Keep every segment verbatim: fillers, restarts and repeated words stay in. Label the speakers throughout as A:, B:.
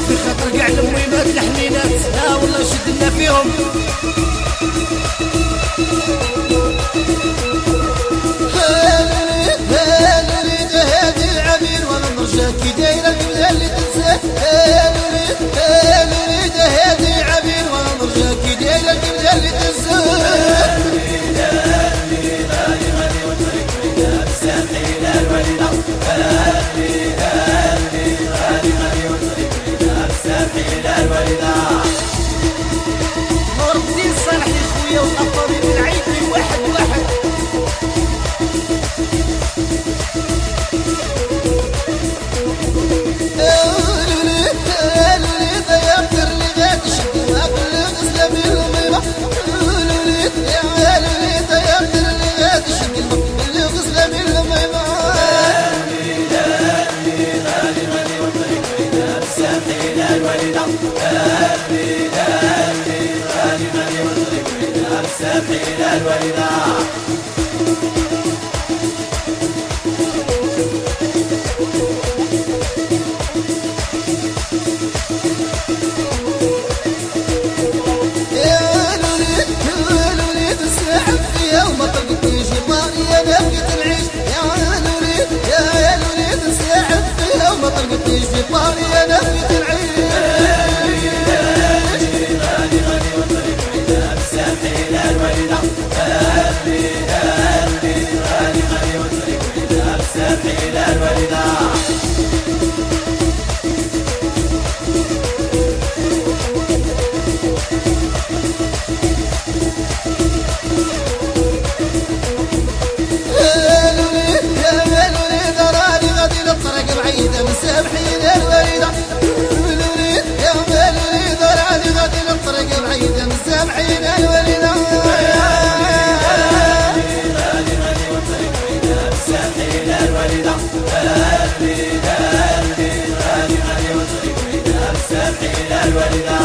A: في خاطر كاع المهمات الحنينات لا والله شدنا فيهم. كي دايره الجمله اللي تنساه نريد نريد هادي عبير وانا نرجع كي دايره الجمله اللي تنساه نريد نريد غالي غالي وطريق وليده سامحينا الوالده نريد نريد غالي غالي وطريق وليده سامحينا الوالده. نور الدين صالحي خويا والافاضل من عيني واحد واحد. سامحينا الوالده. وما طلقتنيش الماضي انا بقيت نعيش يا نريد يا نريد نساعد فيها وما طلقتنيش الماضي انا بقيت نعيش. غالي غالي والطريق بعيدة سامحينا الوالدة غالي غالي غالي غالي والطريق بعيدة سامحينا الوالدة. سامحينا الوالدة نريد يا مال نريد راني غادي نطرق بعيدة سامحينا الوالدة غادي غادي والطريق بعيدة سامحينا الوالدة غادي غادي غادي غادي والطريق بعيدة سامحينا الوالدة.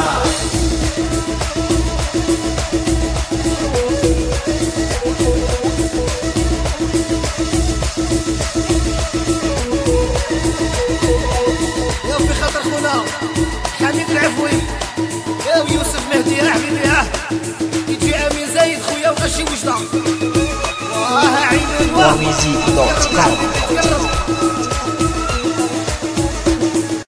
A: حميد العفوي يا يوسف مهدي يا حبيبي ها يجي امين زايد خويا وغشي وجده واه عين الواه